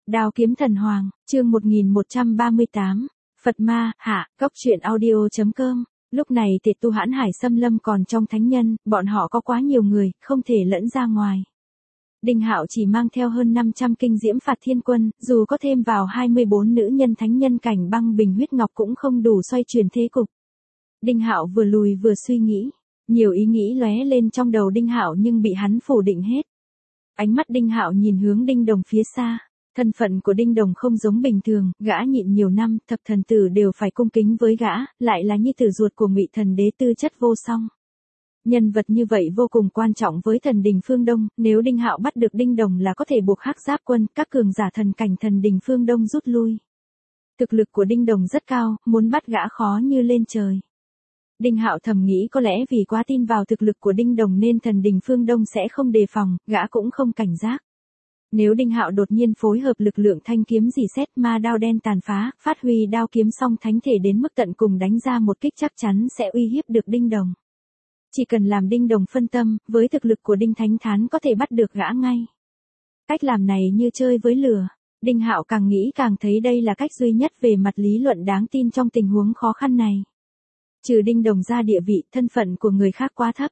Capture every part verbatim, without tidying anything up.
Đao kiếm thần hoàng, chương một nghìn một trăm ba mươi tám, Phật ma, hạ, góc truyện audio chấm com. Lúc này Tề Tu Hãn Hải xâm lâm còn trong thánh nhân, bọn họ có quá nhiều người, không thể lẫn ra ngoài. Đinh Hạo chỉ mang theo hơn năm trăm kinh diễm phạt thiên quân, dù có thêm vào hai mươi bốn nữ nhân thánh nhân cảnh băng bình huyết ngọc cũng không đủ xoay chuyển thế cục. Đinh Hạo vừa lùi vừa suy nghĩ, nhiều ý nghĩ lóe lên trong đầu Đinh Hạo nhưng bị hắn phủ định hết. Ánh mắt Đinh Hạo nhìn hướng Đinh Đồng phía xa. Thân phận của Đinh Đồng không giống bình thường, gã nhịn nhiều năm, thập thần tử đều phải cung kính với gã, lại là nhi tử ruột của Ngụy Thần Đế tư chất vô song. Nhân vật như vậy vô cùng quan trọng với thần đình phương Đông, nếu Đinh Hạo bắt được Đinh Đồng là có thể buộc Hắc Giáp quân, các cường giả thần cảnh thần đình phương Đông rút lui. Thực lực của Đinh Đồng rất cao, muốn bắt gã khó như lên trời. Đinh Hạo thầm nghĩ có lẽ vì quá tin vào thực lực của Đinh Đồng nên thần đình phương Đông sẽ không đề phòng, gã cũng không cảnh giác. Nếu Đinh Hạo đột nhiên phối hợp lực lượng thanh kiếm dì xét ma đao đen tàn phá, phát huy đao kiếm song thánh thể đến mức tận cùng đánh ra một kích chắc chắn sẽ uy hiếp được Đinh Đồng. Chỉ cần làm Đinh Đồng phân tâm, với thực lực của Đinh Thánh Thán có thể bắt được gã ngay. Cách làm này như chơi với lửa. Đinh Hạo càng nghĩ càng thấy đây là cách duy nhất về mặt lý luận đáng tin trong tình huống khó khăn này. Trừ Đinh Đồng ra địa vị, thân phận của người khác quá thấp.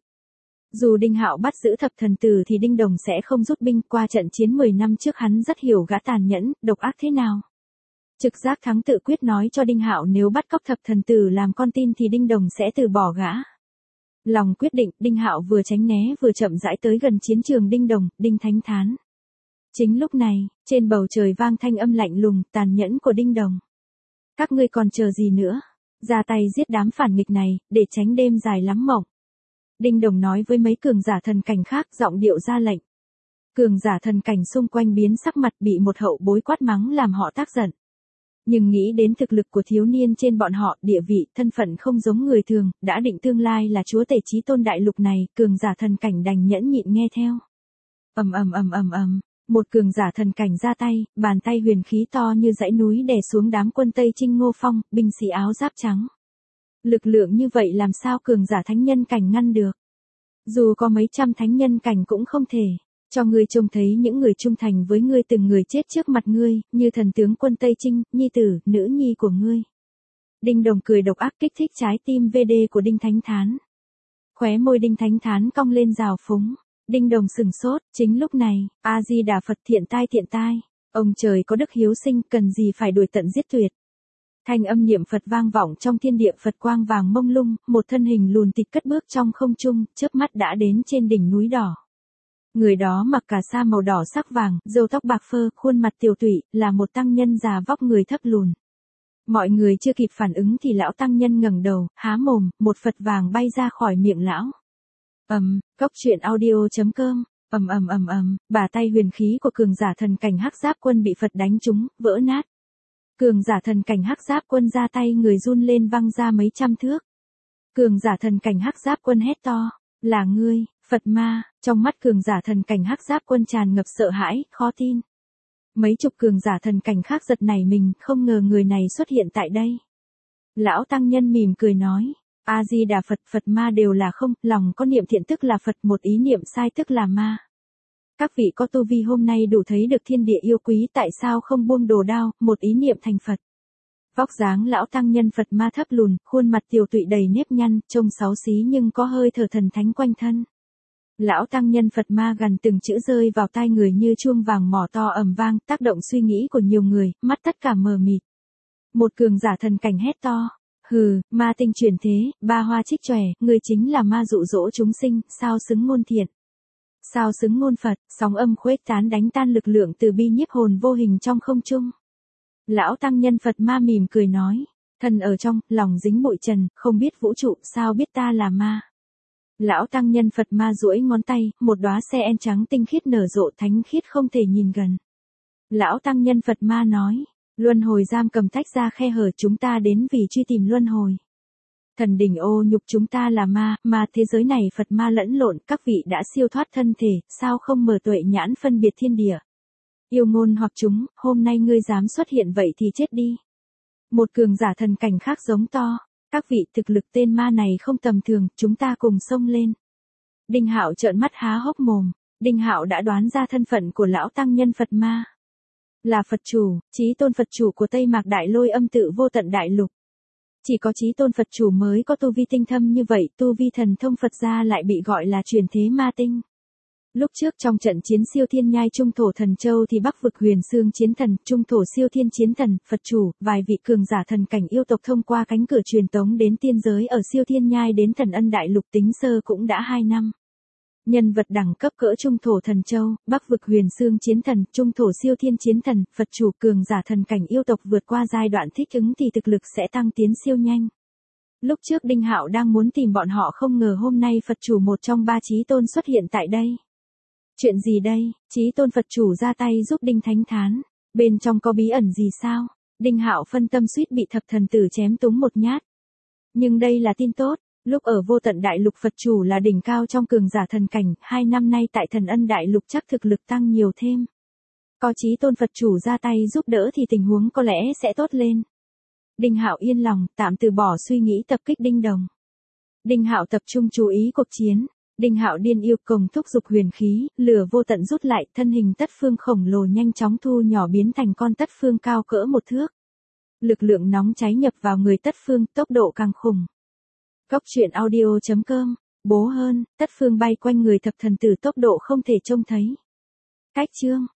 Dù Đinh Hạo bắt giữ thập thần tử thì Đinh Đồng sẽ không rút binh, qua trận chiến mười năm trước hắn rất hiểu gã tàn nhẫn, độc ác thế nào. Trực giác thắng tự quyết nói cho Đinh Hạo nếu bắt cóc thập thần tử làm con tin thì Đinh Đồng sẽ từ bỏ gã. Lòng quyết định, Đinh Hạo vừa tránh né vừa chậm rãi tới gần chiến trường Đinh Đồng, Đinh Thánh Thán. Chính lúc này, trên bầu trời vang thanh âm lạnh lùng, tàn nhẫn của Đinh Đồng. Các ngươi còn chờ gì nữa? Ra tay giết đám phản nghịch này, để tránh đêm dài lắm mộng. Đinh Đồng nói với mấy cường giả thần cảnh khác, giọng điệu ra lệnh. Cường giả thần cảnh xung quanh biến sắc mặt, bị một hậu bối quát mắng làm họ tác giận. Nhưng nghĩ đến thực lực của thiếu niên trên bọn họ, địa vị, thân phận không giống người thường, đã định tương lai là chúa tể chí tôn đại lục này, cường giả thần cảnh đành nhẫn nhịn nghe theo. Ầm ầm ầm ầm ầm, một cường giả thần cảnh ra tay, bàn tay huyền khí to như dãy núi đè xuống đám quân Tây Trinh Ngô Phong, binh sĩ áo giáp trắng. Lực lượng như vậy làm sao cường giả thánh nhân cảnh ngăn được? Dù có mấy trăm thánh nhân cảnh cũng không thể. Cho ngươi trông thấy những người trung thành với ngươi từng người chết trước mặt ngươi, như thần tướng quân Tây Trinh, nhi tử, nữ nhi của ngươi. Đinh Đồng cười độc ác kích thích trái tim vê đê của Đinh Thánh Thán. Khóe môi Đinh Thánh Thán cong lên rào phúng. Đinh Đồng sừng sốt, chính lúc này, A-di-đà Phật thiện tai thiện tai. Ông trời có đức hiếu sinh, cần gì phải đuổi tận giết tuyệt. Thanh âm niệm Phật vang vọng trong thiên địa, Phật quang vàng mông lung, một thân hình lùn tịt cất bước trong không trung, chớp mắt đã đến trên đỉnh núi đỏ. Người đó mặc cà sa màu đỏ sắc vàng, râu tóc bạc phơ, khuôn mặt tiều tụy, là một tăng nhân già vóc người thấp lùn. Mọi người chưa kịp phản ứng thì lão tăng nhân ngẩng đầu, há mồm, một Phật vàng bay ra khỏi miệng lão. Ầm, góc truyện audio chấm com. Ầm ầm ầm ầm, bà tay huyền khí của cường giả thần cảnh Hắc Giáp quân bị Phật đánh trúng, vỡ nát. Cường giả thần cảnh Hắc Giáp quân ra tay người run lên văng ra mấy trăm thước. Cường giả thần cảnh Hắc Giáp quân hét to, là ngươi, Phật ma. Trong mắt cường giả thần cảnh Hắc Giáp quân tràn ngập sợ hãi, khó tin. Mấy chục cường giả thần cảnh khác giật nảy mình, không ngờ người này xuất hiện tại đây. Lão tăng nhân mỉm cười nói, A-di-đà Phật, Phật ma đều là không, lòng có niệm thiện tức là Phật, một ý niệm sai tức là ma. Các vị có tu vi hôm nay đủ thấy được thiên địa yêu quý, tại sao không buông đồ đao, một ý niệm thành Phật. Vóc dáng lão tăng nhân Phật ma thấp lùn, khuôn mặt tiều tụy đầy nếp nhăn, trông xấu xí nhưng có hơi thở thần thánh quanh thân. Lão tăng nhân Phật ma gần từng chữ rơi vào tai người như chuông vàng mỏ to ầm vang, tác động suy nghĩ của nhiều người, mắt tất cả mờ mịt. Một cường giả thần cảnh hét to, hừ, ma tinh chuyển thế, ba hoa trích chòe, người chính là ma dụ dỗ chúng sinh, sao xứng ngôn thiện. Sao xứng ngôn Phật, sóng âm khuếch tán đánh tan lực lượng từ bi nhiếp hồn vô hình trong không trung. Lão tăng nhân Phật ma mỉm cười nói, thân ở trong, lòng dính bụi trần, không biết vũ trụ, sao biết ta là ma. Lão tăng nhân Phật ma duỗi ngón tay, một đóa xe en trắng tinh khiết nở rộ thánh khiết không thể nhìn gần. Lão tăng nhân Phật ma nói, luân hồi giam cầm tách ra khe hở, chúng ta đến vì truy tìm luân hồi. Thần đỉnh ô nhục chúng ta là ma, mà thế giới này Phật ma lẫn lộn, các vị đã siêu thoát thân thể, sao không mở tuệ nhãn phân biệt thiên địa. Yêu ngôn hoặc chúng, hôm nay ngươi dám xuất hiện vậy thì chết đi. Một cường giả thần cảnh khác giống to, các vị thực lực tên ma này không tầm thường, chúng ta cùng xông lên. Đinh Hạo trợn mắt há hốc mồm, Đinh Hạo đã đoán ra thân phận của lão tăng nhân Phật ma. là Phật chủ, chí tôn Phật chủ của Tây Mạc Đại Lôi Âm Tự Vô Tận Đại Lục. Chỉ có chí tôn Phật chủ mới có tu vi tinh thâm như vậy, tu vi thần thông Phật gia lại bị gọi là truyền thế ma tinh. Lúc trước trong trận chiến siêu thiên nhai Trung Thổ Thần Châu thì Bắc vực Huyền Xương Chiến Thần, Trung Thổ Siêu Thiên Chiến Thần, Phật chủ, vài vị cường giả thần cảnh yêu tộc thông qua cánh cửa truyền tống đến tiên giới ở siêu thiên nhai đến Thần Ân Đại Lục tính sơ cũng đã hai năm. Nhân vật đẳng cấp cỡ Trung Thổ Thần Châu, Bắc vực Huyền Xương Chiến Thần, Trung Thổ Siêu Thiên Chiến Thần, Phật chủ cường giả thần cảnh yêu tộc vượt qua giai đoạn thích ứng thì thực lực sẽ tăng tiến siêu nhanh. Lúc trước Đinh Hạo đang muốn tìm bọn họ không ngờ hôm nay Phật chủ một trong ba chí tôn xuất hiện tại đây. Chuyện gì đây, chí tôn Phật chủ ra tay giúp Đinh Thánh thán, bên trong có bí ẩn gì sao? Đinh Hạo phân tâm suýt bị thập thần tử chém túng một nhát. Nhưng đây là tin tốt, lúc ở Vô Tận Đại Lục Phật chủ là đỉnh cao trong cường giả thần cảnh, hai năm nay tại Thần Ân Đại Lục chắc thực lực tăng nhiều thêm. Có chí tôn Phật chủ ra tay giúp đỡ thì tình huống có lẽ sẽ tốt lên. Đinh Hạo yên lòng, tạm từ bỏ suy nghĩ tập kích Đinh Đồng. Đinh Hạo tập trung chú ý cuộc chiến. Đinh Hạo điên yêu cùng thúc dục huyền khí, lửa vô tận rút lại, thân hình tất phương khổng lồ nhanh chóng thu nhỏ biến thành con tất phương cao cỡ một thước. Lực lượng nóng cháy nhập vào người tất phương, tốc độ càng khủng. Góc truyện audio chấm com, bố hơn, tất phương bay quanh người thập thần tử tốc độ không thể trông thấy. Cách chương